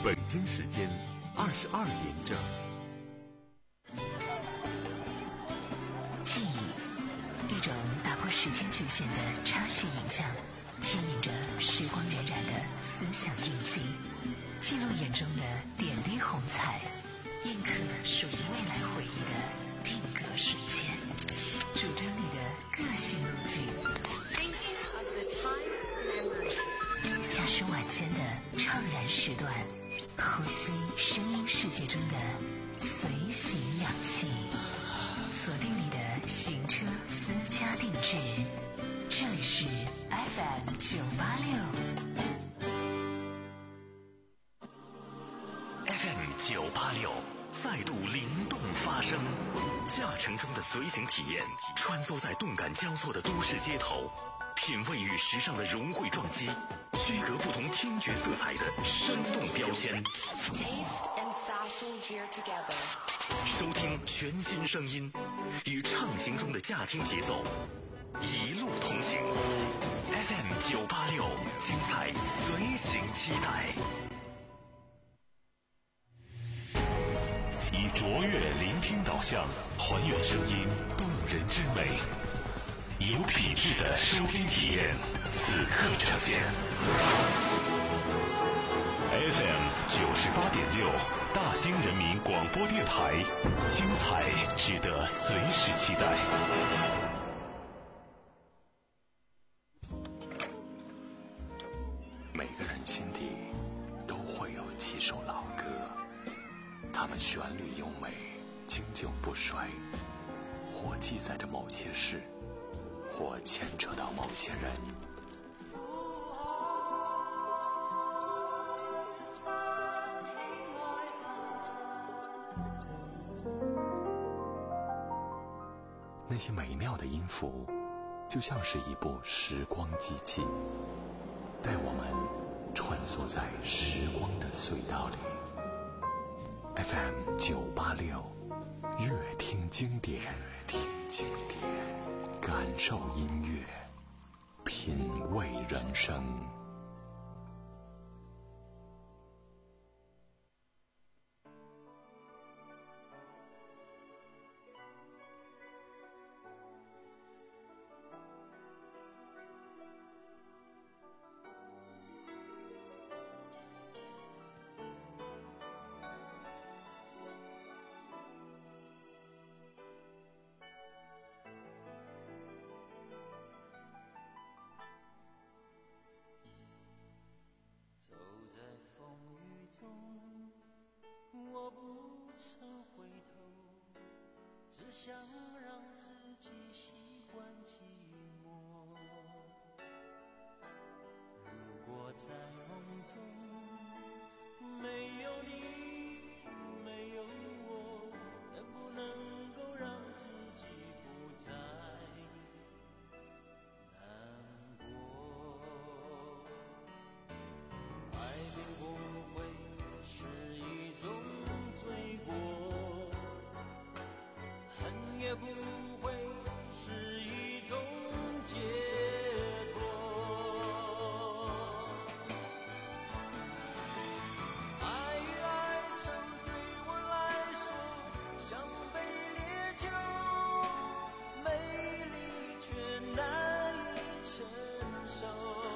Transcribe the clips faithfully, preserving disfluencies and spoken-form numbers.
北京时间二十二点整。 记忆，一种打破时间局限的插叙影像，牵引着时光荏苒的思想印记，记录眼中的点滴红彩，印刻属于未来回忆的定格瞬间，主张你的个性路径。驾驶晚间的怅然时段，呼吸声音世界中的随行氧气，锁定你的行车私家定制。这里是 F M 九八六 F M 九八六再度灵动发声，驾乘中的随行体验，穿梭在动感交错的都市街头，品味与时尚的融汇撞击，区隔不同听觉色彩的生动标签。收听全新声音，与畅行中的驾听节奏，一路同行。F M 九八六，精彩随行期待。以卓越聆听导向，还原声音动人之美，有品质的收听体验，此刻呈现。F M 九十八点六，大兴人民广播电台，精彩值得随时期待。每个人心底都会有几首老歌，它们旋律优美，经久不衰，或记载着某些事，或牵扯到某些人。那些美妙的音符，就像是一部时光机器，带我们穿梭在时光的隧道里。F M 九八六，乐听经典，乐听经典，感受音乐，品味人生。 走在风雨中，我不曾回头，只想让自己习惯寂寞。如果在梦中没有你，没有我，能不能够让自己不再难过？爱并不会是一种罪过，恨也不会是一种解脱。爱与哀愁对我来说像杯烈酒，美丽却难以承受。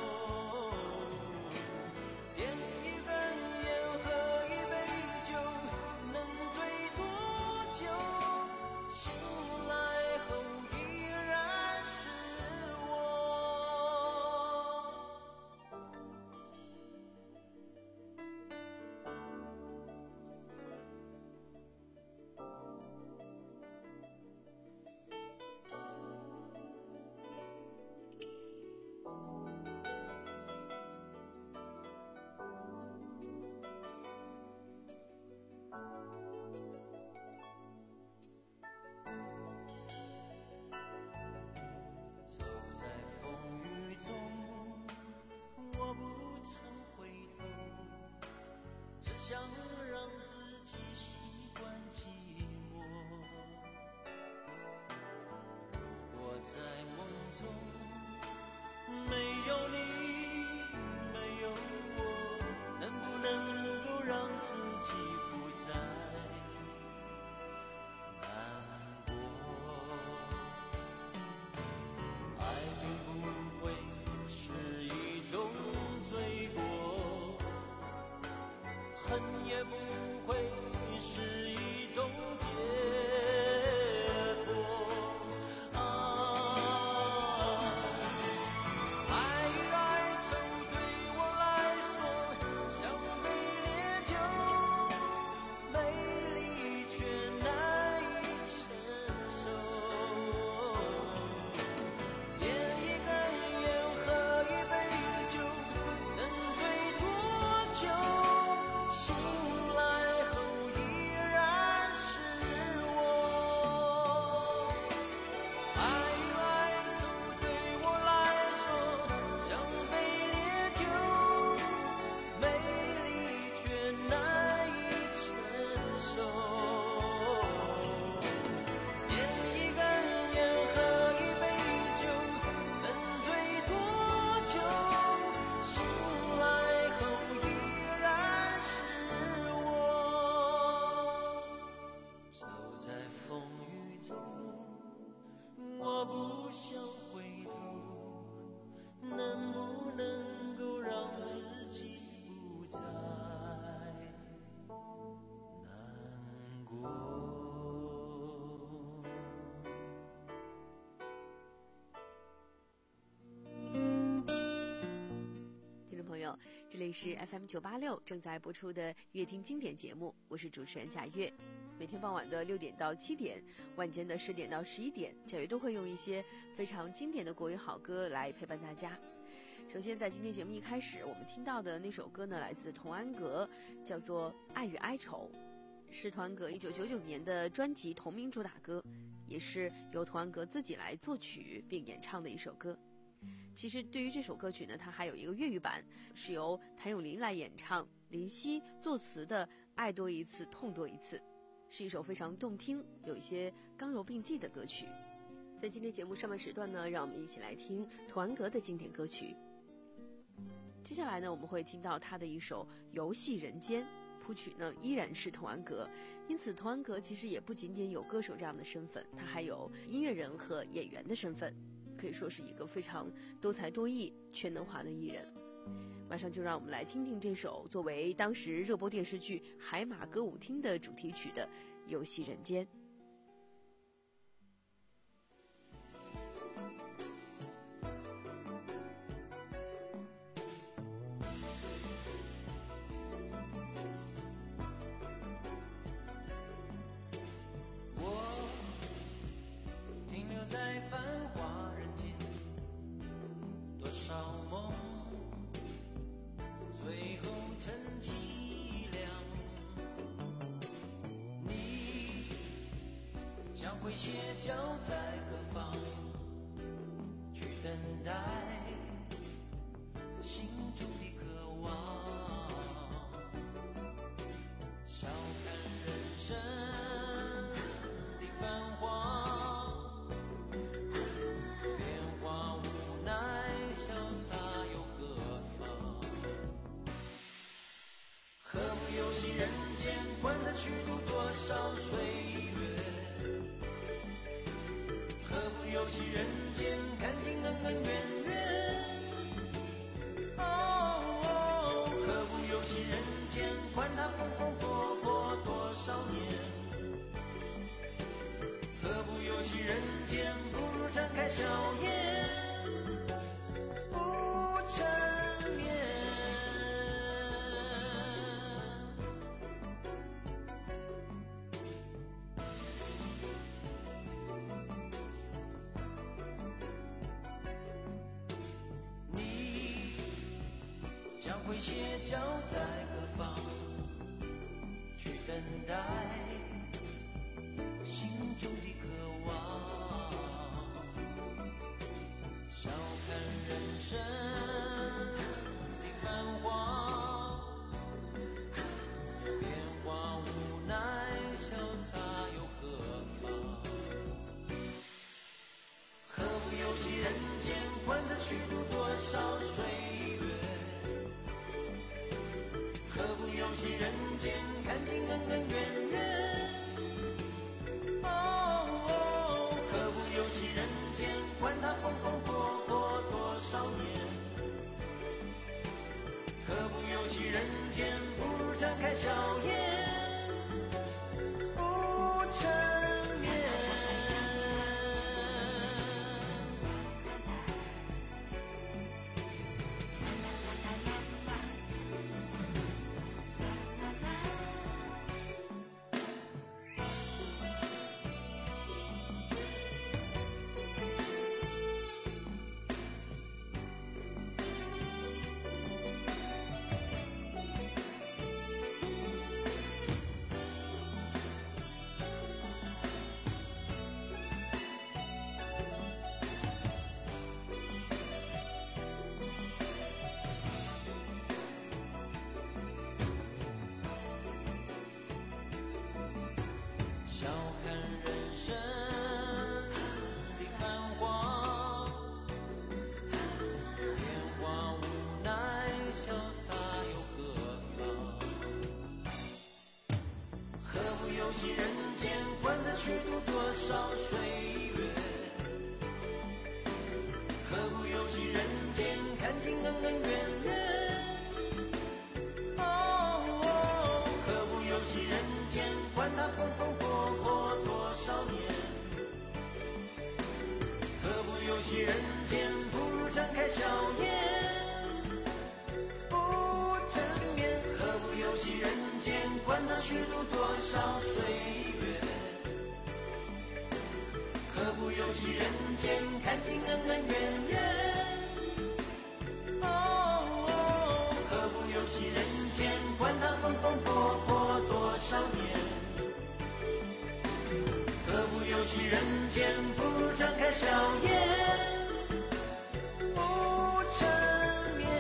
想让自己习惯寂寞。如果在梦中没有你，没有我，能不能够让恨也不会是一种解脱啊！爱与哀愁对我来说像杯烈酒，美丽却难以承受。点一根烟，喝一杯酒，能醉多久？醒来后依然是我。爱与哀愁对我来说像杯烈酒，美丽却难以承受。点一根烟，喝一杯酒，能醉多久？醒来后依然是我。走在风雨中，我不想回头，能不能够让自己不再难过？ 听众朋友，这里是 F M 九八六正在播出的乐听经典节目，我是主持人贾月。每天傍晚的六点到七点，晚间的十点到十一点，贾月都会用一些非常经典的国语好歌来陪伴大家。首先，在今天节目一开始，我们听到的那首歌呢，来自童安格，叫做《爱与哀愁》，是童安格一九九九年的专辑同名主打歌，也是由童安格自己来作曲并演唱的一首歌。其实对于这首歌曲呢，它还有一个粤语版，是由谭咏麟来演唱，林夕作词的《爱多一次痛多一次》，是一首非常动听，有一些刚柔并济的歌曲。在今天节目上半时段呢，让我们一起来听童安格的经典歌曲。接下来呢，我们会听到他的一首《游戏人间》，谱曲呢依然是童安格，因此童安格其实也不仅仅有歌手这样的身份，他还有音乐人和演员的身份，可以说是一个非常多才多艺、全能华的艺人。马上就让我们来听听这首作为当时热播电视剧《海马歌舞厅》的主题曲的《游戏人间》。 停留在繁华人间，多少梦最后成凄凉。你将会歇脚在何方，去等待心中的渴望。笑看人生的繁华，变化无奈，潇洒又何妨？何不游戏人间，换得虚度多少岁月？何不游戏人间，看尽恩恩怨怨？哦哦，何不游戏人间，管他风风火火多少年？何不游戏人间，不如展开笑颜，不缠绵。你将会歇脚在何方，去等待心中的渴望。笑看人生的繁华，变化无奈，潇洒又何妨？何不游戏人间，换得虚度多少岁月？何不游戏人间，看尽恩恩怨怨？哦哦，何不游戏人间，管他风风火火多少年？何不游戏人间，不如展开笑颜不成眠。笑看人生的繁华，变化无奈，潇洒又何妨？何不游戏人间，管他虚度多少岁月？何不游戏人间，看尽恩恩怨怨？何不游戏人间，管他风风火火多少年？何不游戏人间，不如展开笑颜不成眠。何不游戏人间，管他虚度多少岁月？何不游戏人间，看尽恩恩怨怨？何不游戏人间，管他风风火火多少年？何不游戏人间，不如展开笑颜不成眠。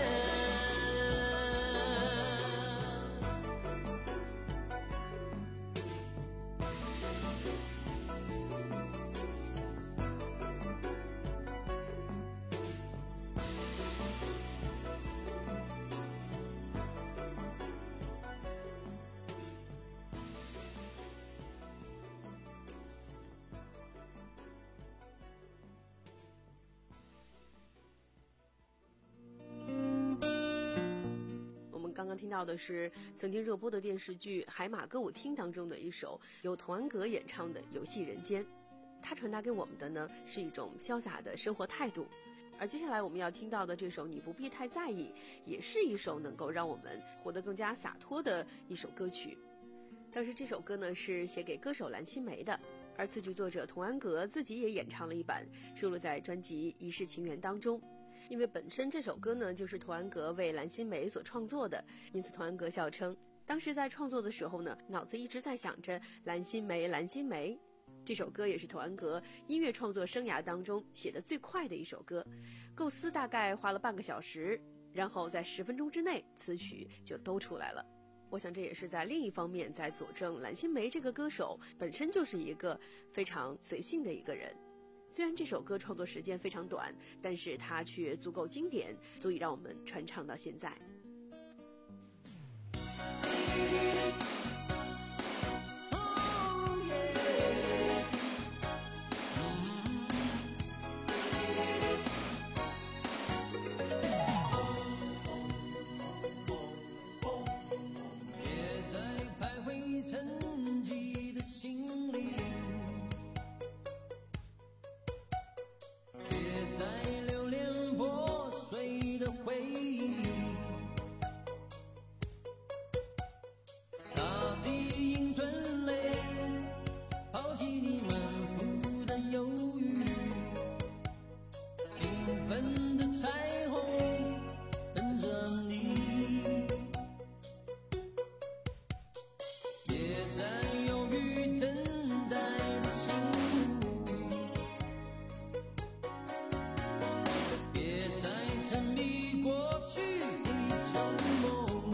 刚刚听到的是曾经热播的电视剧《海马歌舞厅》当中的一首由童安格演唱的《游戏人间》，它传达给我们的呢是一种潇洒的生活态度。而接下来我们要听到的这首《你不必太在意》，也是一首能够让我们活得更加洒脱的一首歌曲。当时这首歌呢是写给歌手蓝心湄的，而词曲作者童安格自己也演唱了一版，收录在专辑《一世情缘》当中。因为本身这首歌呢就是童安格为蓝心湄所创作的，因此童安格笑称当时在创作的时候呢，脑子一直在想着蓝心湄蓝心湄。这首歌也是童安格音乐创作生涯当中写的最快的一首歌，构思大概花了半个小时，然后在十分钟之内词曲就都出来了。我想这也是在另一方面在佐证蓝心湄这个歌手本身就是一个非常随性的一个人。虽然这首歌创作时间非常短，但是它却足够经典，足以让我们传唱到现在。 别再徘徊沉寂的心里，别再留恋破碎的回忆，大地应存泪，抛弃你们负担忧郁，缤纷的彩虹等着你。别再犹豫等待的幸福，别再沉迷过去的旧梦，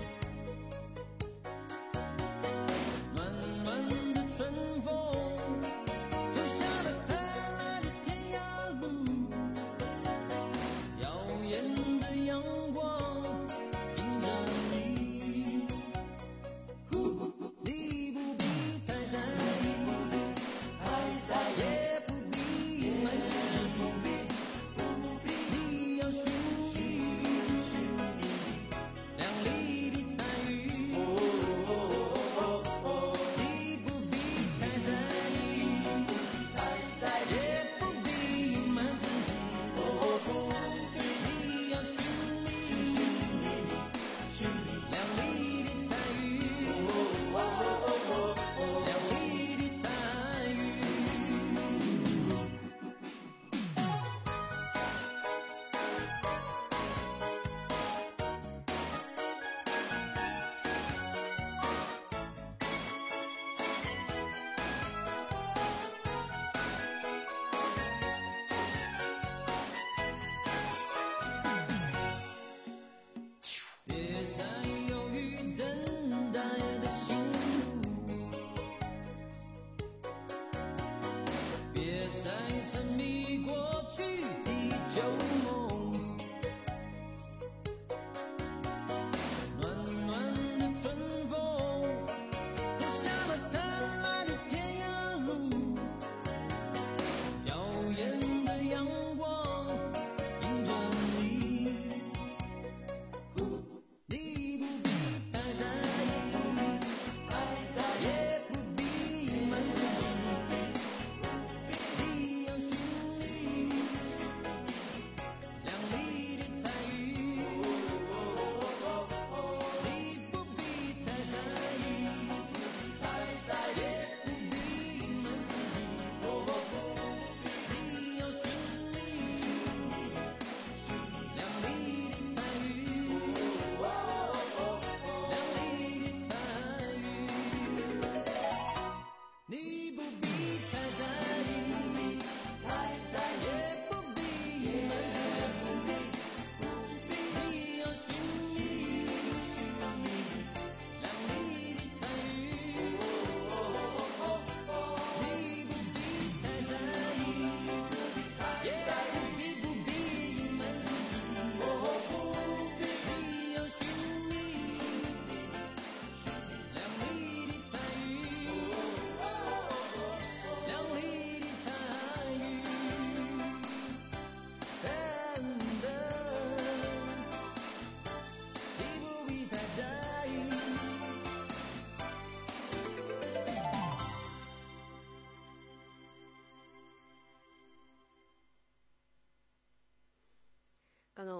暖暖的春风留下了灿烂的天涯路，耀眼的阳光迎着你，你不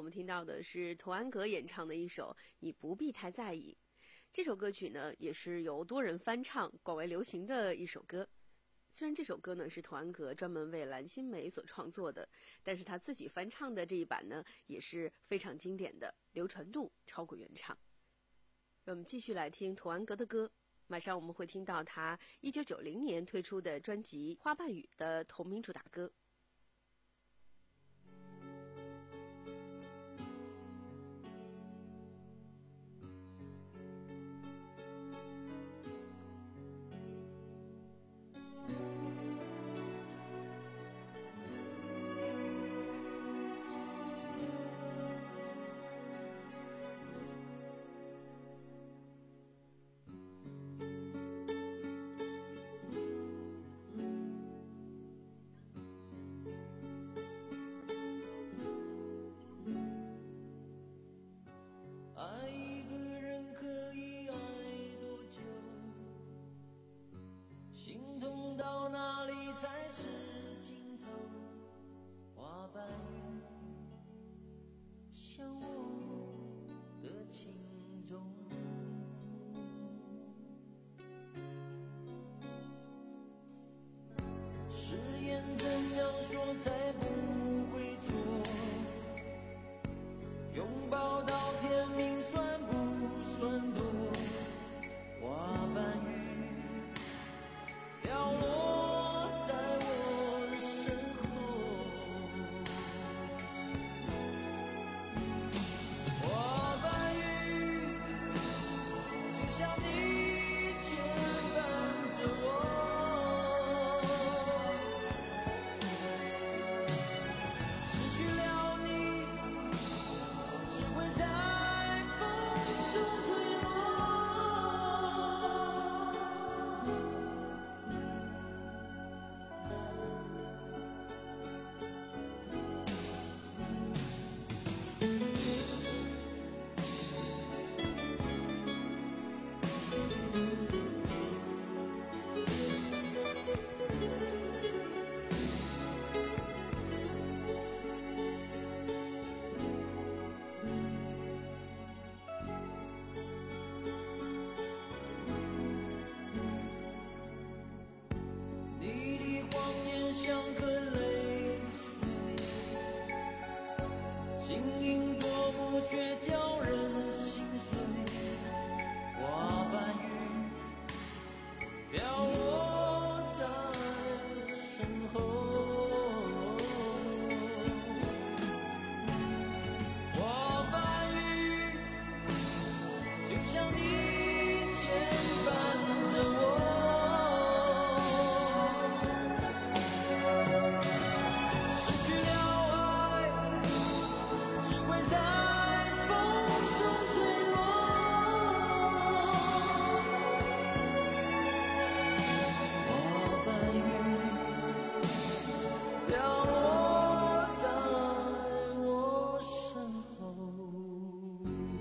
们听到的是童安格演唱的一首《你不必太在意》。这首歌曲呢，也是由多人翻唱、广为流行的一首歌。虽然这首歌呢是童安格专门为蓝心湄所创作的，但是他自己翻唱的这一版呢，也是非常经典的，流传度超过原唱。让我们继续来听童安格的歌。马上我们会听到他一九九零年推出的专辑《花瓣雨》的同名主打歌。 爱一个人可以爱多久？心痛到哪里才是尽头？花瓣雨像我的情衷，誓言怎样说才不会错？拥抱到天明算不算多？花瓣雨飘落在我的身后，花瓣雨就像你牵绊着我，失去了你只会在风中坠落。你的谎言像颗泪水，晶莹多不却叫人心碎。花瓣雨飘落在身后，花瓣雨就像你牵绊着我，失去了爱只会在风中坠落。花瓣雨飘落在我身后。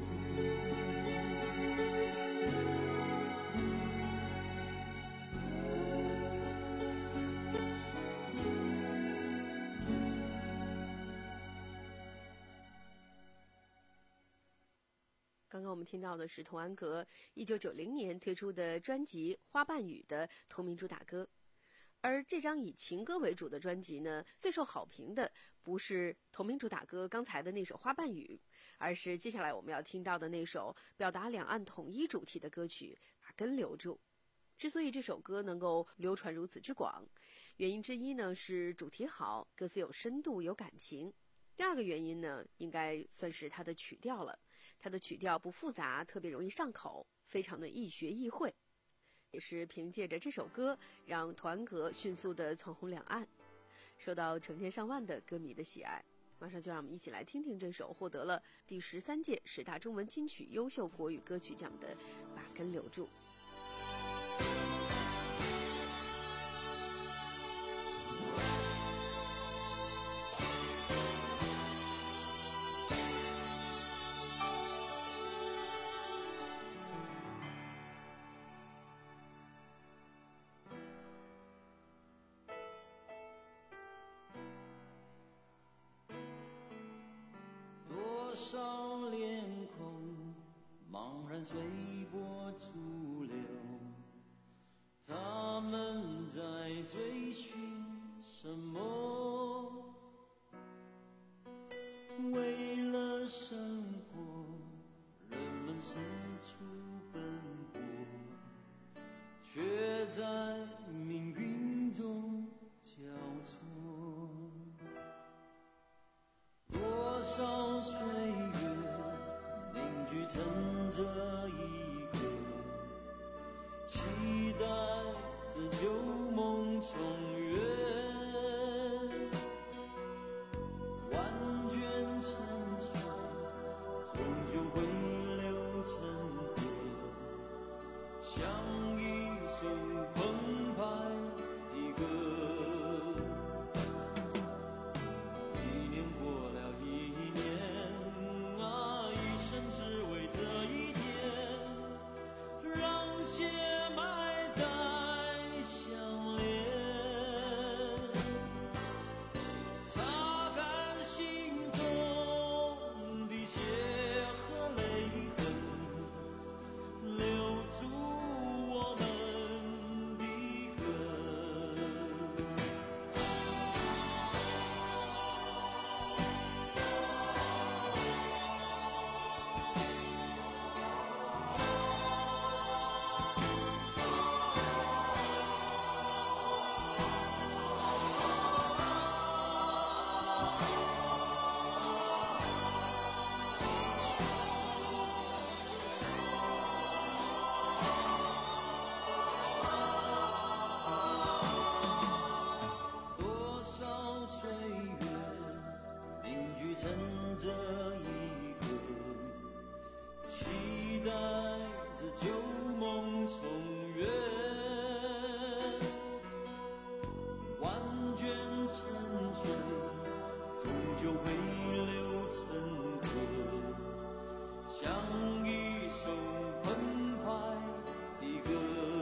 刚刚我们听到的是童安格一九九零年推出的专辑《花瓣雨》的同名主打歌。而这张以情歌为主的专辑呢，最受好评的不是同名主打歌刚才的那首《花瓣雨》，而是接下来我们要听到的那首表达两岸统一主题的歌曲《把根留住》。之所以这首歌能够流传如此之广，原因之一呢是主题好，歌词有深度有感情。第二个原因呢，应该算是它的曲调了。它的曲调不复杂，特别容易上口，非常的易学易会。也是凭借着这首歌，让童安格迅速的蹿红两岸，受到成千上万的歌迷的喜爱。马上就让我们一起来听听这首获得了第十三届十大中文金曲优秀国语歌曲奖的《把根留住》。 多随波逐流，他们在追寻什么？为了生活，人们四处奔波，却在命运中交错。多少岁月凝聚成这一刻，期待着旧梦重圆，万卷沉睡，终究会流成河，像一首澎湃的歌。一年过了一年啊，一生只为这一天，让血埋在相连，擦干心中的血和泪痕，留住我们的根。多少岁月凝聚成这一刻，期待着旧梦重圆，万卷沉睡，终究会流成河，像一首澎湃的歌。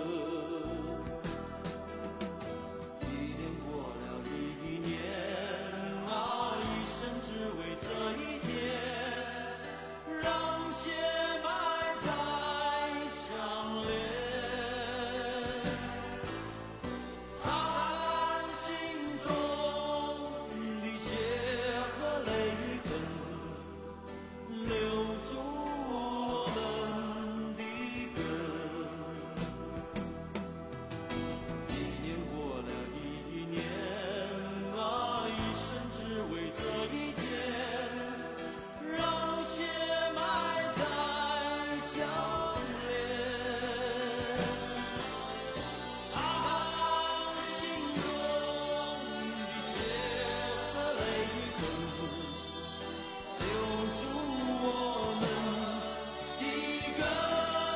一年过了一年啊，一生只为这一天，让血埋在相连，擦干心中的血和泪痕，留住我们的根。一年过了一年啊，一生只为这一天，让血埋在相连，擦干心中的血和泪痕，留住我们的根。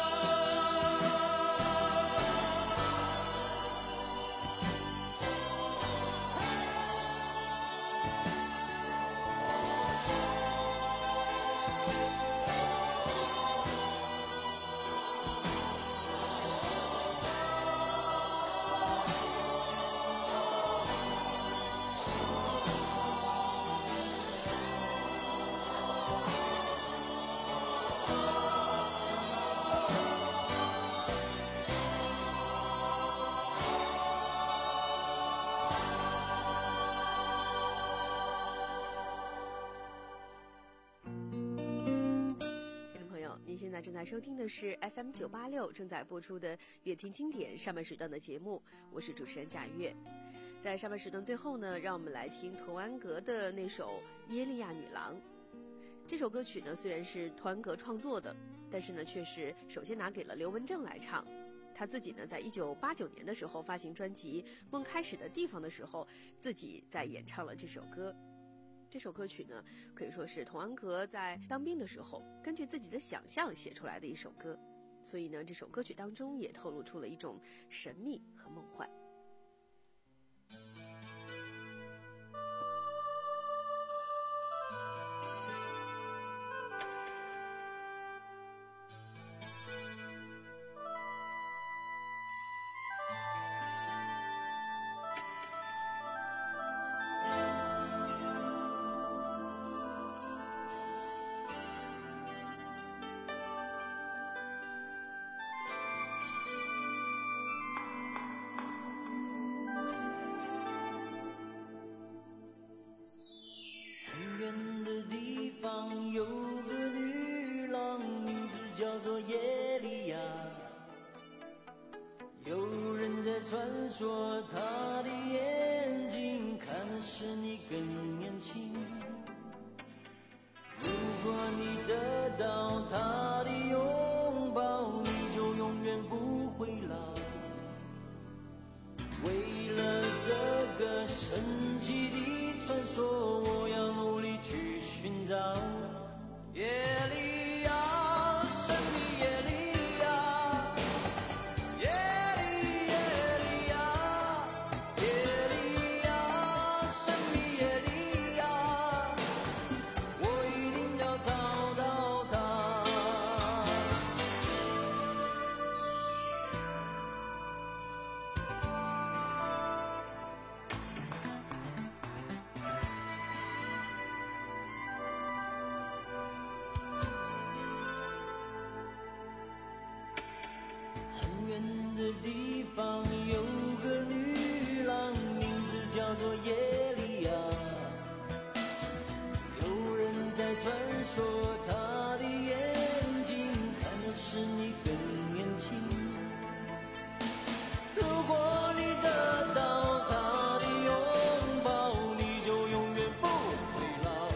听众朋友，您现在正在收听的是 F M 九八六正在播出的乐听经典上半时段的节目，我是主持人贾月。在上半时段最后呢，让我们来听童安格的那首《耶利亚女郎》。这首歌曲呢，虽然是童安格创作的，但是呢，却是首先拿给了刘文正来唱。他自己呢，在一九八九年的时候发行专辑《梦开始的地方》的时候，自己在演唱了这首歌。这首歌曲呢，可以说是童安格在当兵的时候根据自己的想象写出来的一首歌，所以呢，这首歌曲当中也透露出了一种神秘和梦幻。 在穿梭，他的眼睛看的是你更年轻。如果你得到他的拥抱，你就永远不会老。为了这个神奇的传说，我要努力去寻找。耶利亚，神秘耶利亚，耶利耶利亚，耶利亚，神秘耶利亚，我一定要找到他。很远的地方有个女郎，名字叫做耶利亚。有人在传说，她的眼睛看的是你更年轻。如果你得到她的拥抱，你就永远不会老。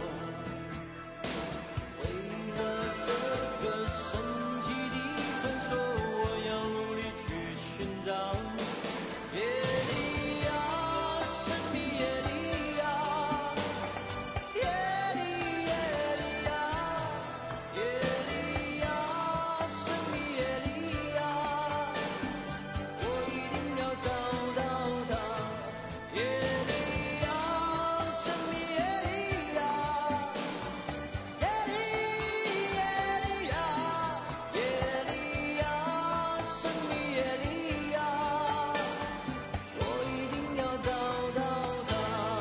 为了这个神奇的传说，我要努力去寻找。耶利亚，神秘耶利亚，耶利耶利亚，耶利亚，神秘耶利亚，我一定要找到他。耶利亚，神秘耶利亚，耶利耶利亚，耶利亚，神秘耶利亚，我一定要找到他。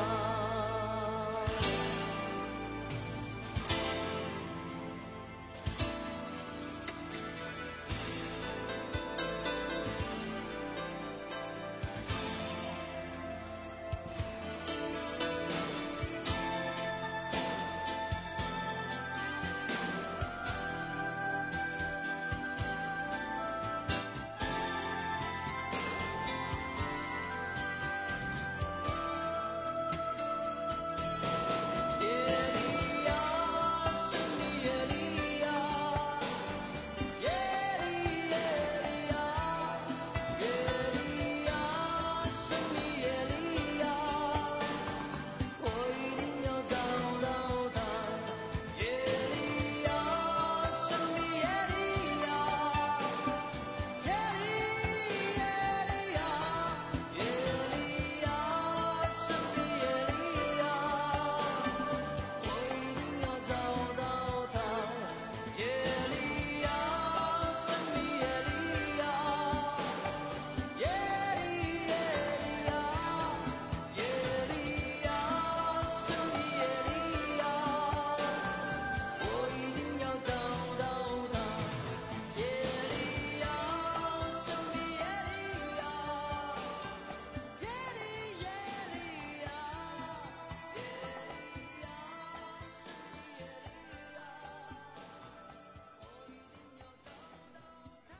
耶利亚，神秘耶利亚，耶利耶利亚，耶利亚，神秘耶利亚，我一定要找到他。耶利亚，神秘耶利亚，耶利耶利亚，耶利亚，神秘耶利亚，我一定要找到他。耶利亚，神秘耶利亚，耶利耶利亚，耶利亚，神秘耶利亚，我一定要找到他。耶利亚，神秘耶利亚，耶利耶利亚，耶利亚，神秘耶利亚，我一定要找到他。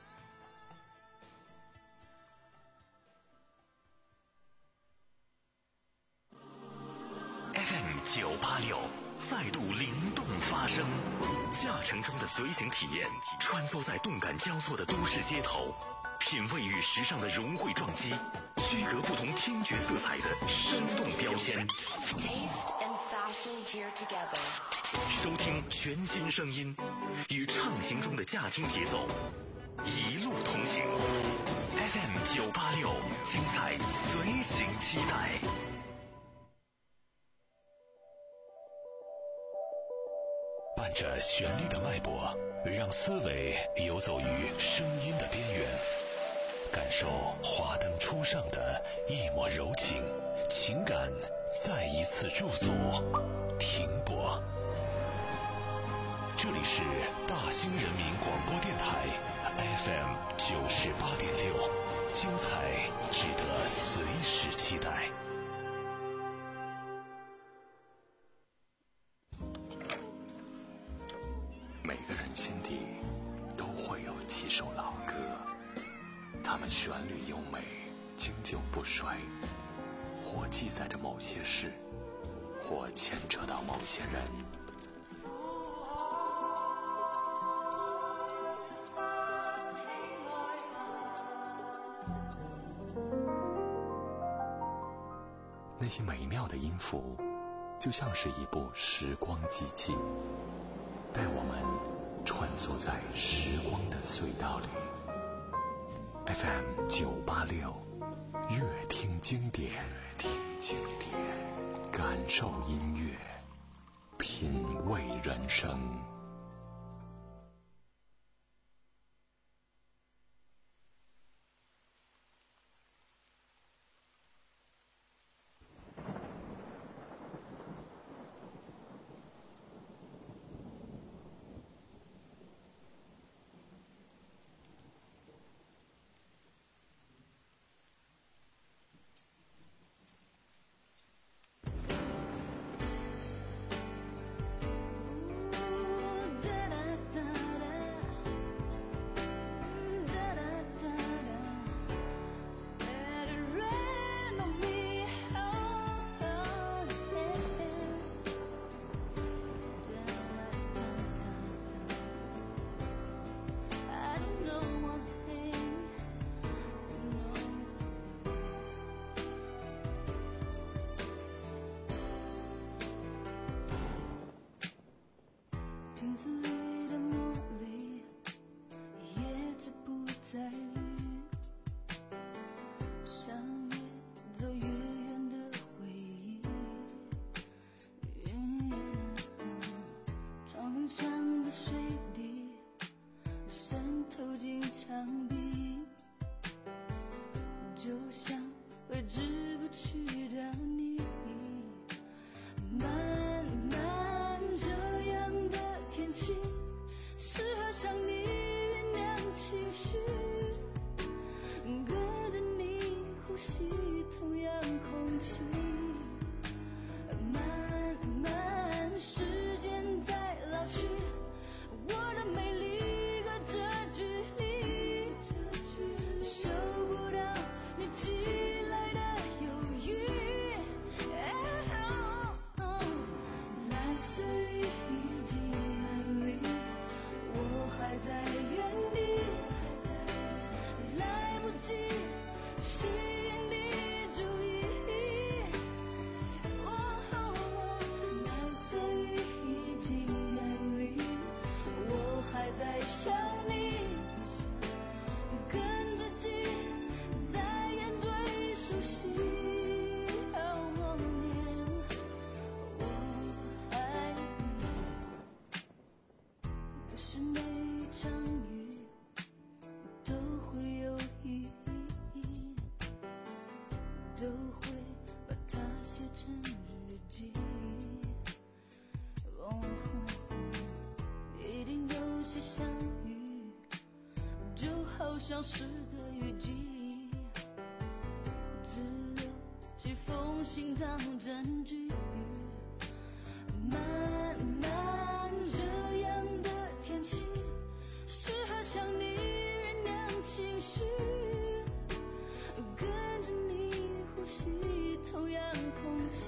F M 九八六再度灵动发声，驾乘中的随行体验，穿梭在动感交错的都市街头，品味与时尚的融汇撞击，区隔不同听觉色彩的生动标签。 Taste and fashion here together. 收听全新声音，与畅行中的驾听节奏，一路同行。F M 九八六，精彩随行期待。伴着旋律的脉搏，让思维游走于声音的边缘，感受华灯初上的一抹柔情，情感再一次驻足停泊。这里是大兴人民广播电台 F M 九十八点六，精彩值得随时期待。每个人心底都会有几首老歌，它们旋律优美， 经久不衰，或记载着某些事，或牵扯到某些人。那些美妙的音符，就像是一部时光机器，带我们穿梭在时光的隧道里。F M 九八六，乐听经典，乐听经典，感受音乐，品味人生。 瓶子里的茉莉，叶子不再绿，想越走越远的回忆。嗯，窗户上的水滴渗透进墙壁，就像挥之不去的你。慢慢这样的天气，适合想你酝酿情绪，跟着你呼吸同样空气。慢慢时间在老去，我的美丽隔着距离，收不到你寄来的犹豫。蓝色雨已经远离，我还在原地，来不及吸引你注意。蓝色雨已经远离，我还在想你，跟自己在演对手戏。默念我爱你，不是每一场雨都会有意义，都会把它写成日记。哦，一定有些相遇，就好像是个雨季，只留几封信当证据。慢慢这样的天气，适合想你酝酿情绪，跟着你呼吸同样空气。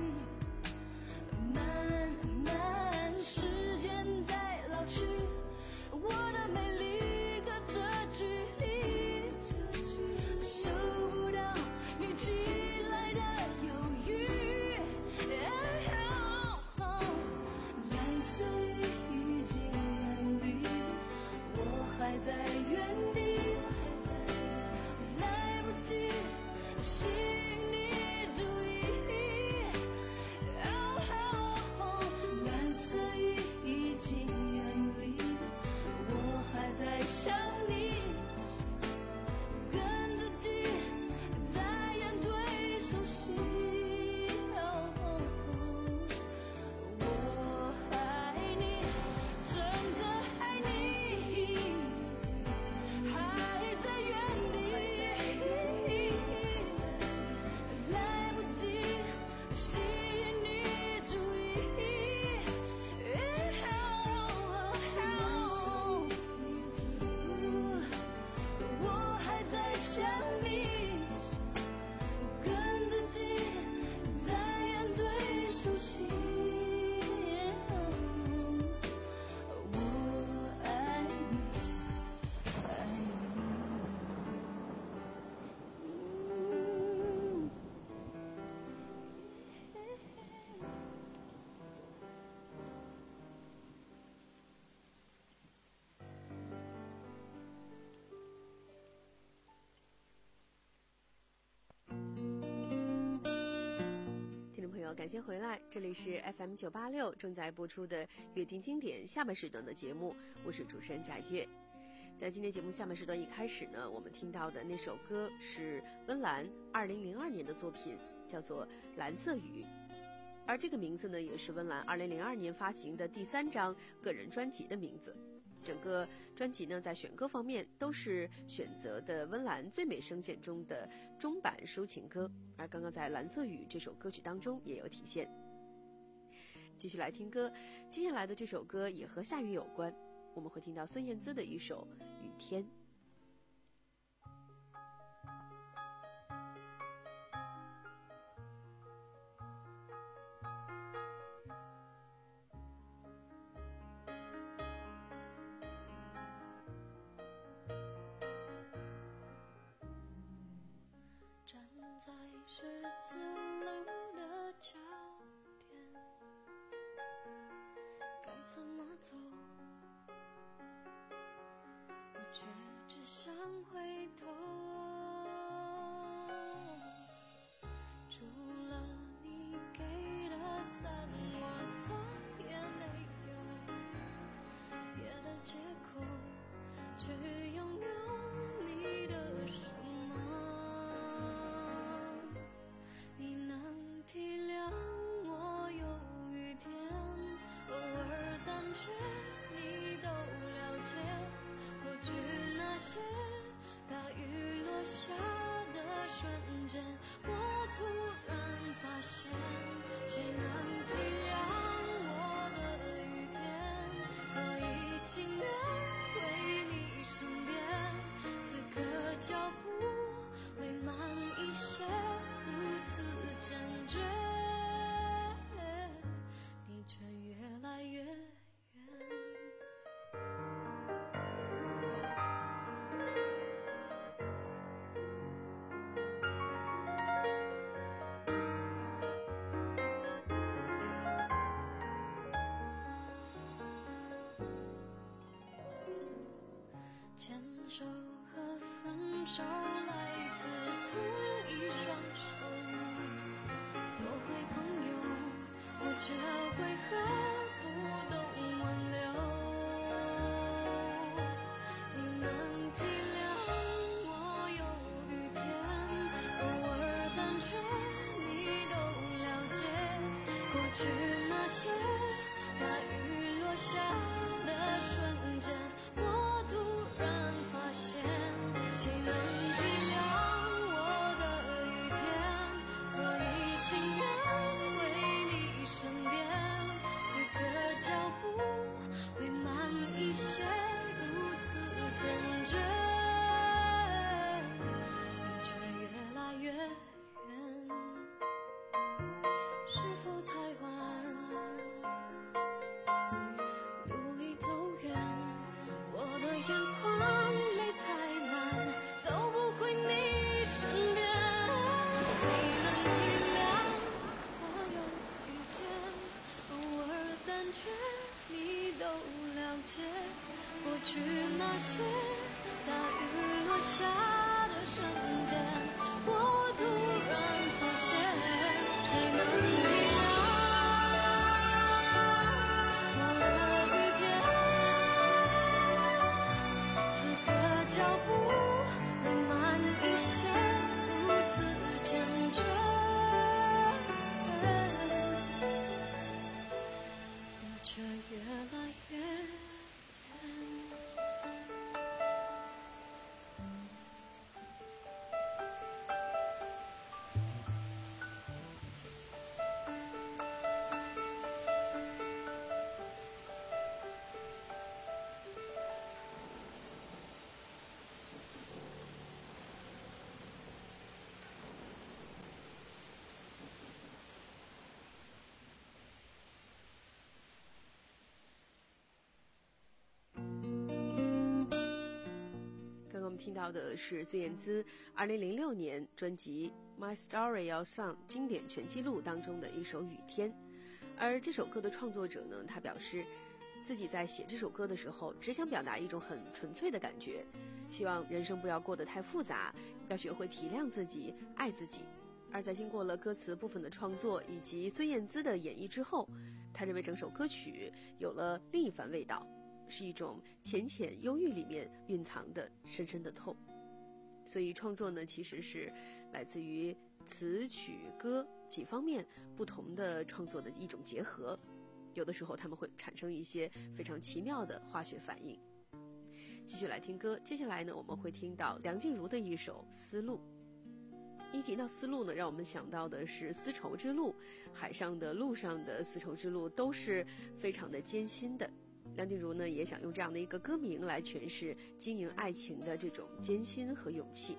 慢慢时间在老去，我的美丽隔着距离，收不到你寄来的犹豫。蓝色雨已经远离，我还在原地，来不及吸引你注意。蓝色雨已经远离，我还在想你，跟自己在演对手戏。我爱你，真的爱你，还在原地，来不及吸引你注意。我还在想你， 友，感谢回来，这里是 F M 九八六正在播出的乐听经典下半时段的节目，我是主持人贾月。在今天节目下半时段一开始呢，我们听到的那首歌是温岚二零零二年的作品，叫做《蓝色雨》，而这个名字呢，也是温岚二零零二年发行的第三张个人专辑的名字。整个专辑呢，在选歌方面都是选择的温岚最美声线中的中版抒情歌，而刚刚在《蓝色雨》这首歌曲当中也有体现。继续来听歌，接下来的这首歌也和下雨有关，我们会听到孙燕姿的一首《雨天》。 站在十字路的交点，该怎么走？我却只想回头。除了你给的伞，我再也没有别的借口去拥有你的什么。你能体谅我有雨天，偶尔胆怯，你都了解。过去那些大雨落下的瞬间，我突然发现，谁能体谅我的雨天？所以情愿回你身边，此刻脚步会慢一些，如此坚决，你却越来越远。牵手和分手来自同一双手，做回朋友，我却为何不懂挽留？你能体谅我有雨天，偶尔胆怯，你都了解。过去那些大雨落下的瞬间，我突然发现，谁能体谅我的雨天？所以情愿回你身边，此刻脚步会慢一些，如此坚决，你却越来越远。是否太晚？路已走远，我的眼眶泪太满，走不回你身边。你能体谅我有雨天，偶尔胆怯，你都了解。过去那些大雨落下的瞬间，我突然发现，谁能体谅我的雨天？此刻脚步会慢一些，如此坚决，你却越来越远。 听到的是孙燕姿二零零六年专辑《My Story Your Song》经典全记录当中的一首《雨天》，而这首歌的创作者呢，他表示自己在写这首歌的时候，只想表达一种很纯粹的感觉，希望人生不要过得太复杂，要学会体谅自己，爱自己。 而在经过了歌词部分的创作以及孙燕姿的演绎之后，他认为整首歌曲有了另一番味道，是一种浅浅忧郁里面蕴藏的深深的痛。所以创作呢，其实是来自于词曲歌几方面不同的创作的一种结合，有的时候他们会产生一些非常奇妙的化学反应。继续来听歌，接下来呢，我们会听到梁静茹的一首《丝路》。一提到丝路呢，让我们想到的是丝绸之路，海上的、路上的丝绸之路都是非常的艰辛的。梁静茹呢，也想用这样的一个歌名来诠释经营爱情的这种艰辛和勇气。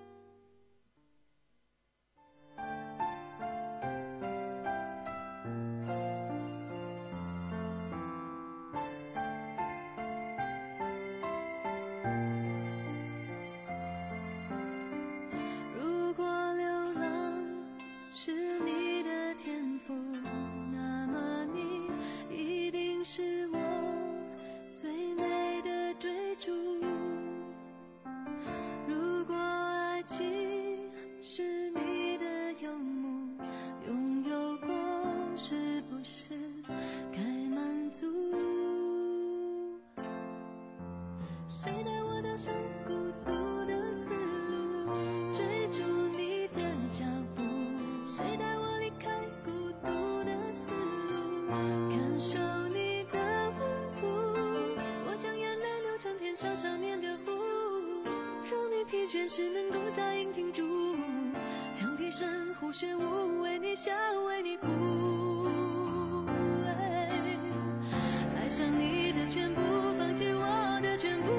如果流浪是你的天赋，那么你一定是我最美的追逐。如果爱情是你的游牧，拥有过是不是该满足？谁带我踏上孤独的丝路，追逐你的脚步？谁带我离开孤独的丝路，感受你的温度？我将眼泪流成天上上面的雾，让你疲倦时能够扎营停住，羌笛声呼旋舞，为你笑为你哭。爱上你的全部，放弃我的全部。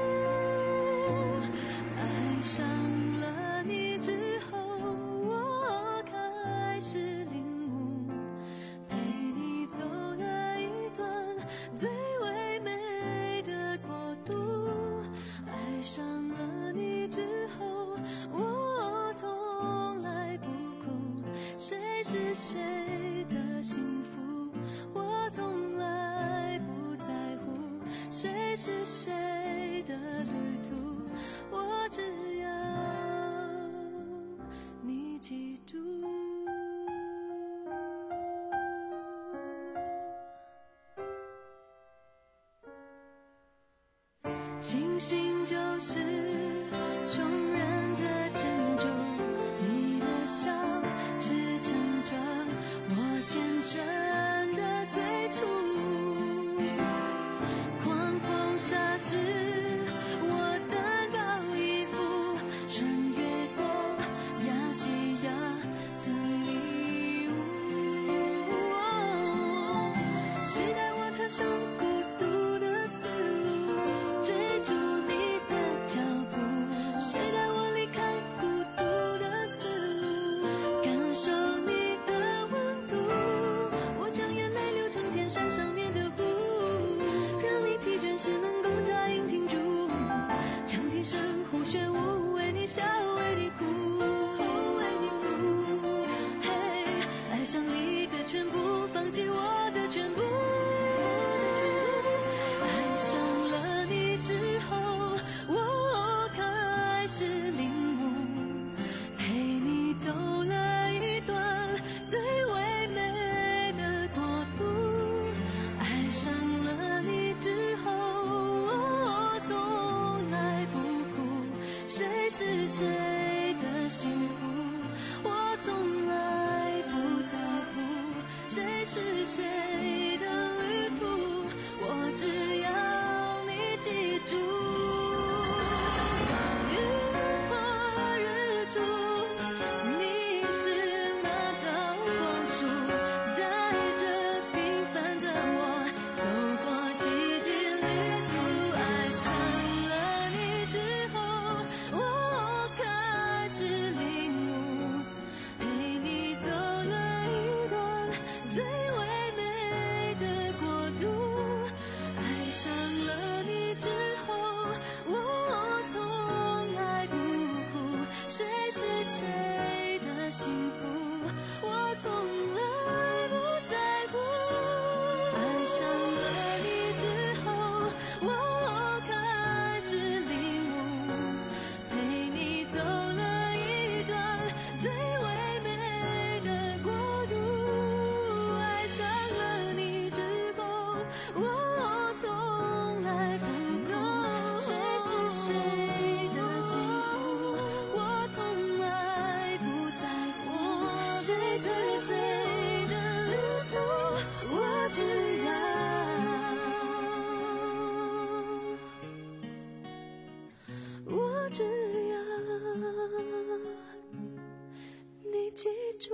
爱上了你之后，我开始领悟，陪你走了一段最唯美的国度。爱上了你之后，我从来不哭，谁是谁的幸福，我从来不在乎，谁是谁的旅途，我只要你记住。星星就是众人的珍珠，你的笑支撑着我虔诚的最初。狂风沙时，我单薄衣服，穿越过亚细亚的礼物。谁带我踏上孤独的丝路，追逐你的脚步？谁带我离开孤独的丝路，感受你的温度？我将眼泪流成天山上面的雾，让你疲倦时能够扎营停住，羌笛声呼旋舞，为你笑为你哭，为你哭。嘿，爱上你的全部，放弃我的全部。爱上了你之后，我开始领悟，陪你走了一段最唯美的国度。爱上了你之后，我从来不哭，谁是谁的幸福，我从来不在乎，谁是谁的旅途，我只要你记住。雨破日出，你是那道光束，带着平凡的我走过奇迹旅途。爱上了你之后，我开始领悟，陪你走了一段最唯美的国度。爱随谁的路途，我只要，我只要你记住。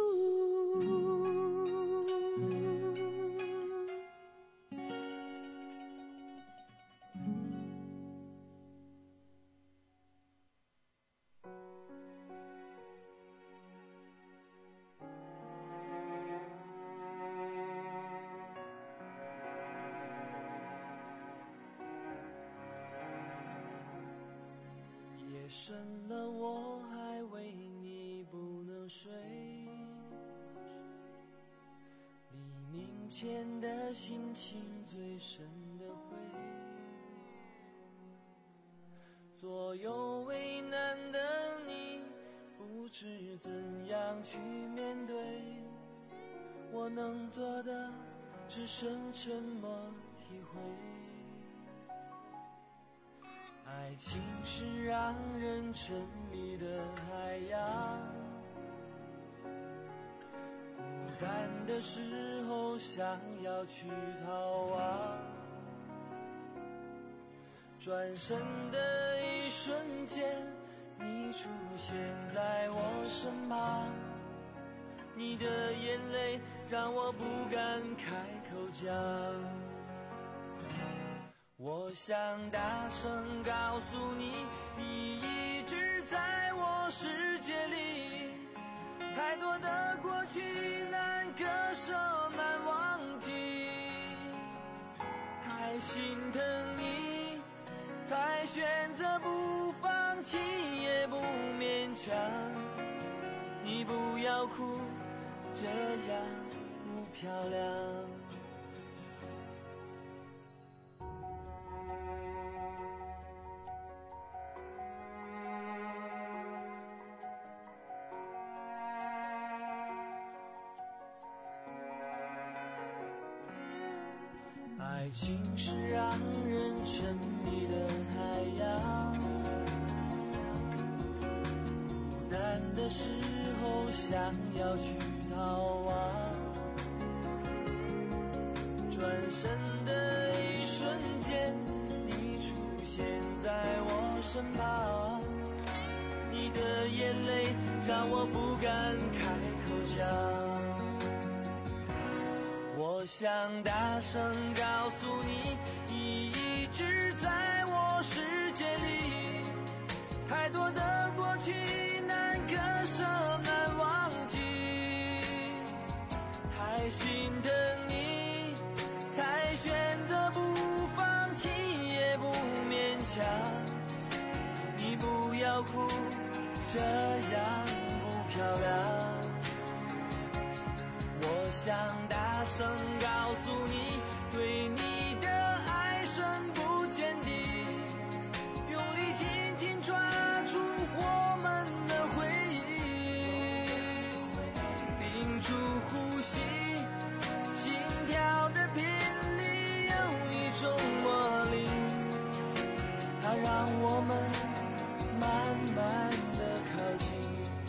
夜深了，我还为你不能睡。黎明前的心情最深的灰，左右为难的你，不知怎样去面对。我能做的只剩沉默体会。爱情是让人沉迷的海洋，孤单的时候想要去逃亡，转身的一瞬间，你出现在我身旁，你的眼泪让我不敢开口讲。我想大声告诉你，你一直在我世界里，太多的过去难割舍难忘记，太心疼你，才选择不放弃也不勉强。你不要哭，这样不漂亮。爱情是让人沉迷的海洋，孤单的时候想要去逃亡，转身的一瞬间，你出现在我身旁，你的眼泪让我不敢开口讲。我想大声告诉你，你一直在我世界里，太多的过去难割舍难忘记，太心疼你，才选择不放弃也不勉强。你不要哭，这样不漂亮。我想大声告诉你，对你的爱深不见底，用力紧紧抓住我们的回忆，屏住呼吸，心跳的频率有一种魔力，它让我们慢慢的靠近。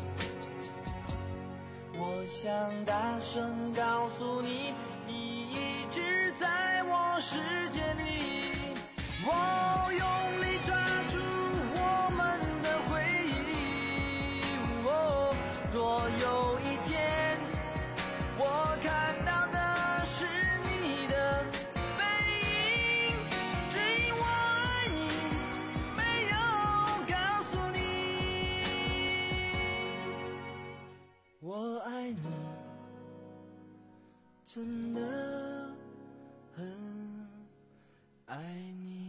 我想大声告诉你，你一直在我世界里，我用力抓住我们的回忆。哦，若有一天我看到的是你的背影，只因我爱你，没有告诉你我爱你，真的很爱你。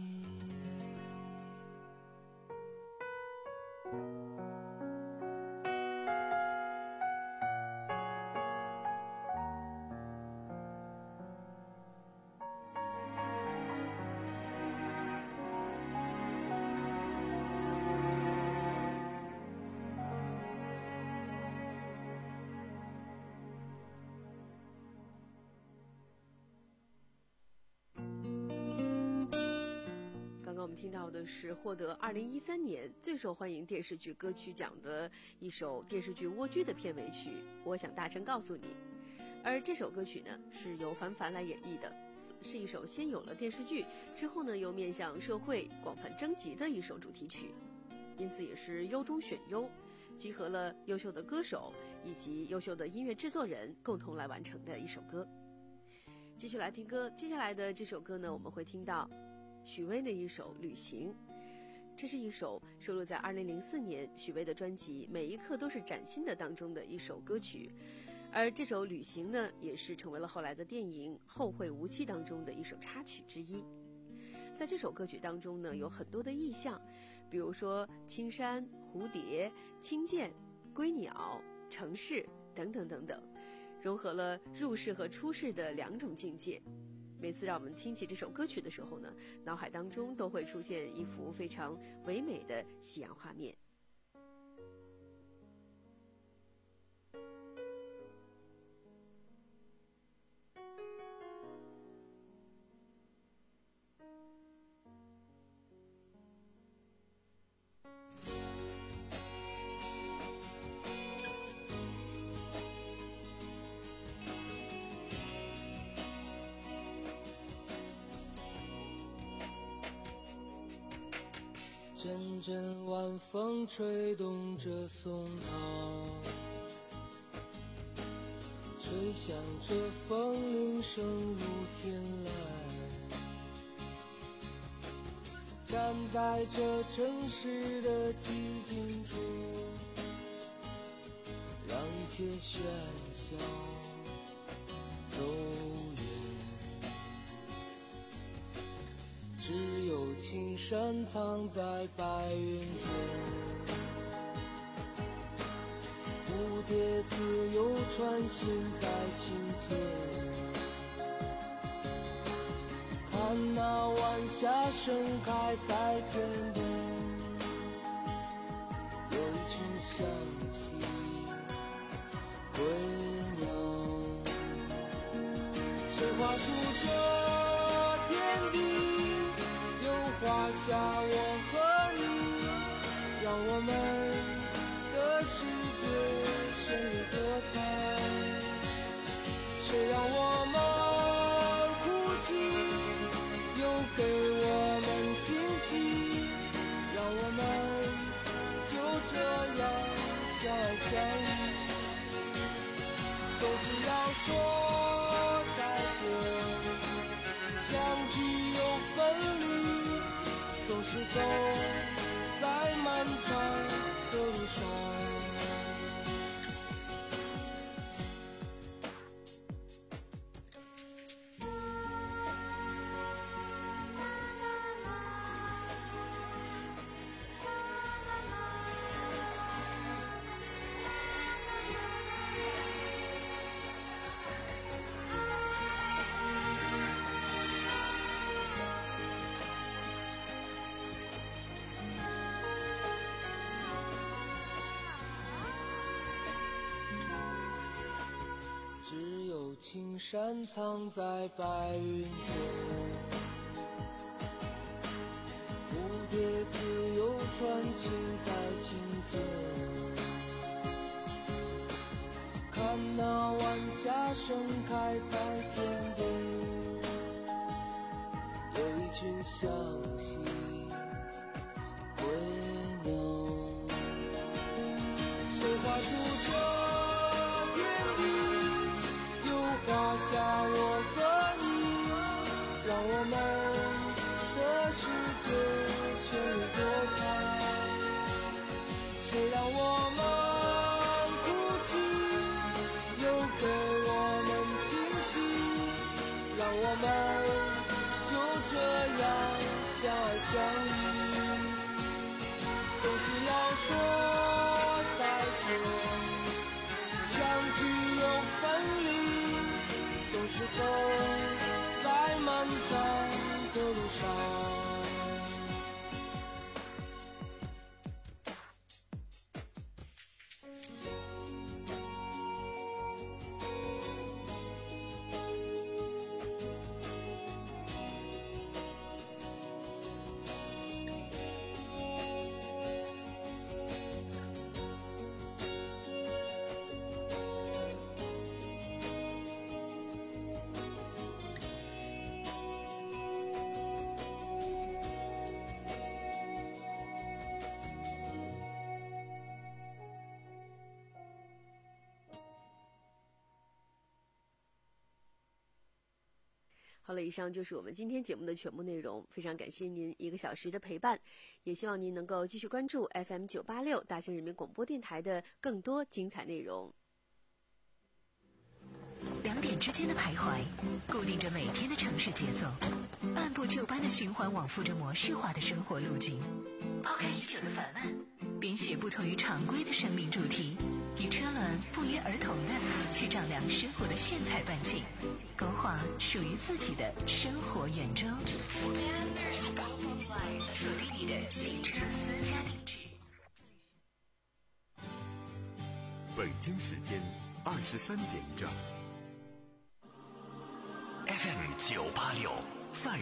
们听到的是获得二零一三年最受欢迎电视剧歌曲奖的一首电视剧《蜗居》的片尾曲《我想大声告诉你》，而这首歌曲呢是由凡凡来演绎的，是一首先有了电视剧之后呢又面向社会广泛征集的一首主题曲，因此也是优中选优，集合了优秀的歌手以及优秀的音乐制作人共同来完成的一首歌。继续来听歌，接下来的这首歌呢，我们会听到许巍的一首《旅行》，这是一首收录在二零零四年许巍的专辑《每一刻都是崭新的》当中的一首歌曲，而这首《旅行》呢，也是成为了后来的电影《后会无期》当中的一首插曲之一。在这首歌曲当中呢，有很多的意象，比如说青山、蝴蝶、青涧、归鸟、城市等等等等，融合了入世和出世的两种境界。每次让我们听起这首歌曲的时候呢，脑海当中都会出现一幅非常唯美的夕阳画面。 阵阵晚风吹动着松涛，吹响着风铃声如天籁。站在这城市的寂静处，让一切喧嚣走远。只有青山藏在白云间，蝴蝶自由穿行在清涧。看那晚霞盛开在天边，有一群向西归鸟。谁画出这天地，画下我和你，让我们的世界绚丽多彩。谁让我们哭泣，又给我们惊喜，让我们就这样相爱相依。总是要说再见，相聚又分离，总是走在漫长的路上。青山藏在白云间，蝴蝶自由穿行在清涧。看那晚霞盛开在天边，有一群向西归鸟。谁画出这天地，画下我和你，让我们的世界绚丽多彩。谁让我们哭泣，又给我们惊喜，让我们就这样相爱相好了，以上就是我们今天节目的全部内容，非常感谢您一个小时的陪伴，也希望您能够继续关注 F M 九八六大兴人民广播电台的更多精彩内容。 两点之间的徘徊，固定着每天的城市节奏，按部就班的循环往复着模式化的生活路径，抛开已久的烦闷，编写不同于常规的生命主题，以车轮不约而同的去丈量生活的炫彩半径，勾画属于自己的生活圆周。锁定你的行车私家定制。 北京时间二十三点整。 F M 九八六，在